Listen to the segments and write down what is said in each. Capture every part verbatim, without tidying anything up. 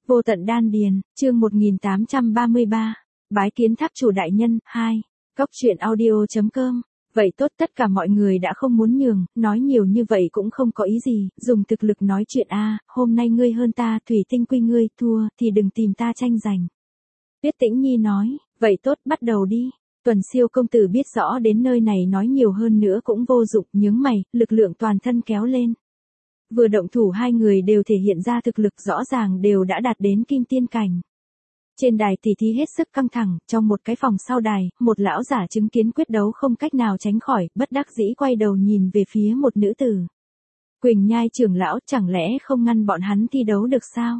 Vô tận đan điền, chương một nghìn tám trăm ba mươi ba, bái kiến tháp chủ đại nhân, hai, Cốc truyện audio chấm com. Vậy tốt, tất cả mọi người đã không muốn nhường, nói nhiều như vậy cũng không có ý gì, dùng thực lực nói chuyện a, hôm nay ngươi hơn ta, thủy tinh quy ngươi, thua, thì đừng tìm ta tranh giành. Tuyết Tĩnh Nhi nói, vậy tốt, bắt đầu đi. Tuần Siêu công tử biết rõ đến nơi này nói nhiều hơn nữa cũng vô dụng, nhướng mày, lực lượng toàn thân kéo lên. Vừa động thủ hai người đều thể hiện ra thực lực rõ ràng đều đã đạt đến kim tiên cảnh. Trên đài tỷ thí hết sức căng thẳng, trong một cái phòng sau đài, một lão giả chứng kiến quyết đấu không cách nào tránh khỏi, bất đắc dĩ quay đầu nhìn về phía một nữ tử. Quỳnh Nhai trưởng lão, chẳng lẽ không ngăn bọn hắn thi đấu được sao?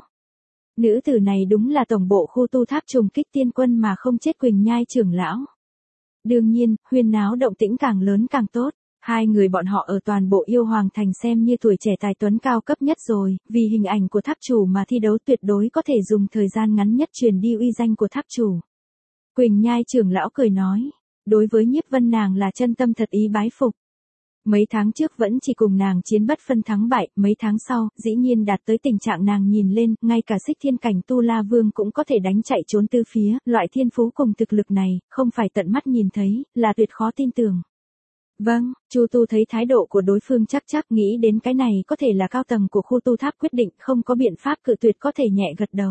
Nữ tử này đúng là tổng bộ khu tu tháp trùng kích tiên quân mà không chết Quỳnh Nhai trưởng lão. Đương nhiên, huyên náo động tĩnh càng lớn càng tốt. Hai người bọn họ ở toàn bộ yêu hoàng thành xem như tuổi trẻ tài tuấn cao cấp nhất rồi, vì hình ảnh của tháp chủ mà thi đấu tuyệt đối có thể dùng thời gian ngắn nhất truyền đi uy danh của tháp chủ. Quỳnh Nhai trưởng lão cười nói, đối với Nhiếp Vân nàng là chân tâm thật ý bái phục. Mấy tháng trước vẫn chỉ cùng nàng chiến bất phân thắng bại, mấy tháng sau, dĩ nhiên đạt tới tình trạng nàng nhìn lên, ngay cả xích thiên cảnh tu la vương cũng có thể đánh chạy trốn từ phía, loại thiên phú cùng thực lực này, không phải tận mắt nhìn thấy, là tuyệt khó tin tưởng. Vâng, Chu Tu thấy thái độ của đối phương chắc chắc nghĩ đến cái này có thể là cao tầng của khu tu tháp quyết định không có biện pháp cự tuyệt có thể nhẹ gật đầu.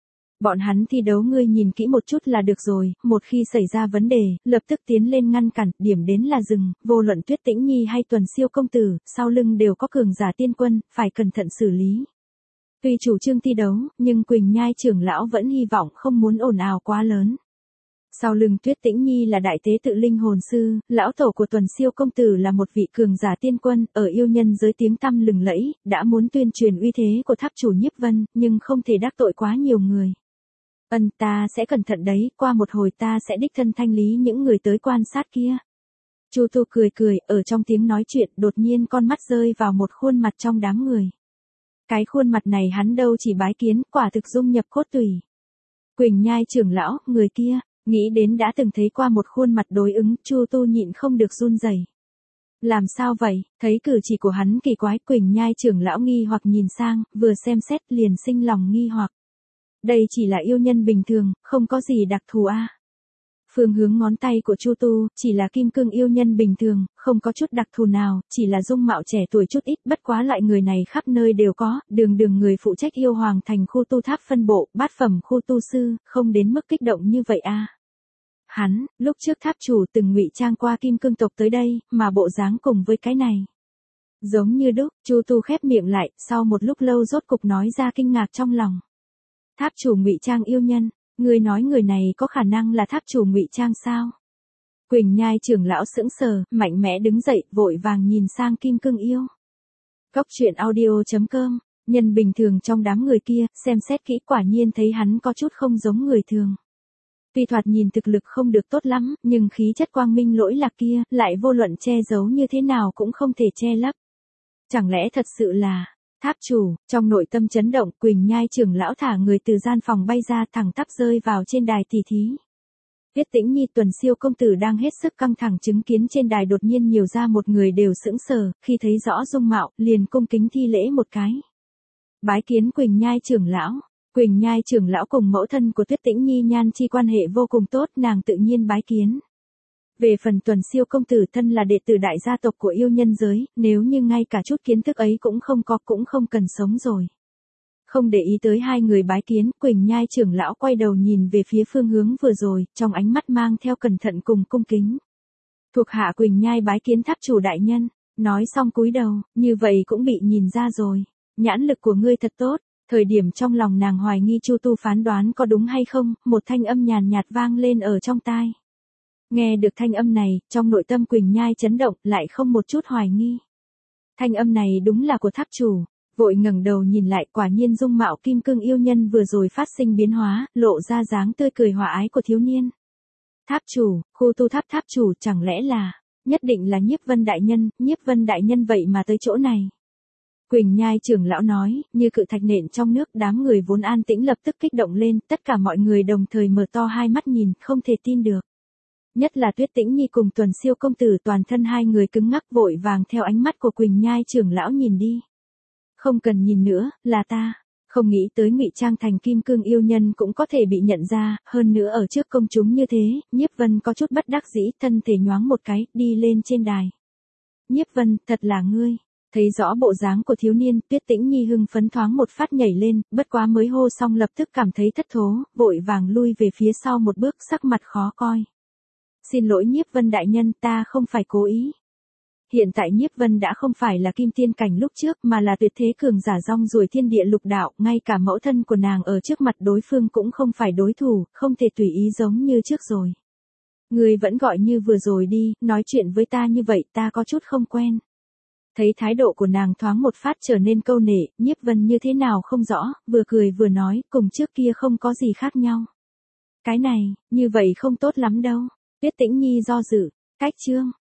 Bọn hắn thi đấu ngươi nhìn kỹ một chút là được rồi, một khi xảy ra vấn đề, lập tức tiến lên ngăn cản, điểm đến là dừng, vô luận Tuyết Tĩnh Nhi hay Tuần Siêu công tử, sau lưng đều có cường giả tiên quân, phải cẩn thận xử lý. Tuy chủ trương thi đấu, nhưng Quỳnh Nhai trưởng lão vẫn hy vọng không muốn ồn ào quá lớn. Sau lưng Tuyết Tĩnh Nhi là đại tế tự linh hồn sư, lão tổ của Tuần Siêu công tử là một vị cường giả tiên quân, ở yêu nhân giới tiếng tăm lừng lẫy, đã muốn tuyên truyền uy thế của tháp chủ Nhiếp Vân, nhưng không thể đắc tội quá nhiều người. Ân, ta sẽ cẩn thận đấy, qua một hồi ta sẽ đích thân thanh lý những người tới quan sát kia. Chu Tu cười cười, ở trong tiếng nói chuyện, đột nhiên con mắt rơi vào một khuôn mặt trong đám người. Cái khuôn mặt này hắn đâu chỉ bái kiến, quả thực dung nhập cốt tủy. Quỳnh Nhai trưởng lão, người kia. Nghĩ đến đã từng thấy qua một khuôn mặt đối ứng, Chu Tu nhịn không được run rẩy. Làm sao vậy? Thấy cử chỉ của hắn kỳ quái, Quỳnh Nhai trưởng lão nghi hoặc nhìn sang, vừa xem xét liền sinh lòng nghi hoặc. Đây chỉ là yêu nhân bình thường, không có gì đặc thù a. À. Phương hướng ngón tay của Chu Tu, chỉ là kim cương yêu nhân bình thường, không có chút đặc thù nào, chỉ là dung mạo trẻ tuổi chút ít, bất quá loại người này khắp nơi đều có, đường đường người phụ trách yêu hoàng thành khu tu tháp phân bộ, bát phẩm khu tu sư, không đến mức kích động như vậy a. À. Hắn, lúc trước tháp chủ từng ngụy trang qua kim cương tộc tới đây, mà bộ dáng cùng với cái này. Giống như đúc, Chu Tu khép miệng lại, sau một lúc lâu rốt cục nói ra kinh ngạc trong lòng. Tháp chủ ngụy trang yêu nhân, người nói người này có khả năng là tháp chủ ngụy trang sao? Quỳnh Nhai trưởng lão sững sờ, mạnh mẽ đứng dậy, vội vàng nhìn sang kim cương yêu. Cốc truyện audio chấm com, nhân bình thường trong đám người kia, xem xét kỹ quả nhiên thấy hắn có chút không giống người thường. Tuy thoạt nhìn thực lực không được tốt lắm, nhưng khí chất quang minh lỗi lạc kia, lại vô luận che giấu như thế nào cũng không thể che lấp. Chẳng lẽ thật sự là, tháp chủ, trong nội tâm chấn động, Quỳnh Nhai trưởng lão thả người từ gian phòng bay ra thẳng tắp rơi vào trên đài tỷ thí. Tuyết Tĩnh Nhi Tuần Siêu công tử đang hết sức căng thẳng chứng kiến trên đài đột nhiên nhiều ra một người đều sững sờ, khi thấy rõ dung mạo, liền cung kính thi lễ một cái. Bái kiến Quỳnh Nhai trưởng lão. Quỳnh Nhai trưởng lão cùng mẫu thân của Tuyết Tĩnh Nhi nhan chi quan hệ vô cùng tốt, nàng tự nhiên bái kiến. Về phần Tuần Siêu công tử thân là đệ tử đại gia tộc của yêu nhân giới, nếu như ngay cả chút kiến thức ấy cũng không có cũng không cần sống rồi. Không để ý tới hai người bái kiến, Quỳnh Nhai trưởng lão quay đầu nhìn về phía phương hướng vừa rồi, trong ánh mắt mang theo cẩn thận cùng cung kính. Thuộc hạ Quỳnh Nhai bái kiến tháp chủ đại nhân, nói xong cúi đầu, như vậy cũng bị nhìn ra rồi. Nhãn lực của ngươi thật tốt. Thời điểm trong lòng nàng hoài nghi Chu Tu phán đoán có đúng hay không, một thanh âm nhàn nhạt vang lên ở trong tai. Nghe được thanh âm này, trong nội tâm Quỳnh Nhai chấn động, lại không một chút hoài nghi. Thanh âm này đúng là của tháp chủ, vội ngẩng đầu nhìn lại, quả nhiên dung mạo kim cương yêu nhân vừa rồi phát sinh biến hóa, lộ ra dáng tươi cười hòa ái của thiếu niên. Tháp chủ, khu tu tháp tháp chủ chẳng lẽ là, nhất định là Nhiếp Vân đại nhân, Nhiếp Vân đại nhân vậy mà tới chỗ này. Quỳnh Nhai trưởng lão nói, như cự thạch nện trong nước, đám người vốn an tĩnh lập tức kích động lên, tất cả mọi người đồng thời mở to hai mắt nhìn, không thể tin được. Nhất là Tuyết Tĩnh Nhi cùng Tuần Siêu công tử, toàn thân hai người cứng ngắc, vội vàng theo ánh mắt của Quỳnh Nhai trưởng lão nhìn đi. Không cần nhìn nữa, là ta. Không nghĩ tới ngụy trang thành kim cương yêu nhân cũng có thể bị nhận ra, hơn nữa ở trước công chúng như thế, Nhiếp Vân có chút bất đắc dĩ, thân thể nhoáng một cái, đi lên trên đài. Nhiếp Vân, thật là ngươi. Thấy rõ bộ dáng của thiếu niên, Tuyết Tĩnh Nhi hưng phấn thoáng một phát nhảy lên, bất quá mới hô xong lập tức cảm thấy thất thố, vội vàng lui về phía sau một bước, sắc mặt khó coi. Xin lỗi Nhiếp Vân đại nhân, ta không phải cố ý. Hiện tại Nhiếp Vân đã không phải là kim tiên cảnh lúc trước mà là tuyệt thế cường giả rong ruổi thiên địa lục đạo, ngay cả mẫu thân của nàng ở trước mặt đối phương cũng không phải đối thủ, không thể tùy ý giống như trước rồi. Người vẫn gọi như vừa rồi đi, nói chuyện với ta như vậy ta có chút không quen. Thấy thái độ của nàng thoáng một phát trở nên câu nệ, Nhiếp Vân như thế nào không rõ, vừa cười vừa nói, cùng trước kia không có gì khác nhau. Cái này, như vậy không tốt lắm đâu. Tuyết Tĩnh Nhi do dự, cách chương.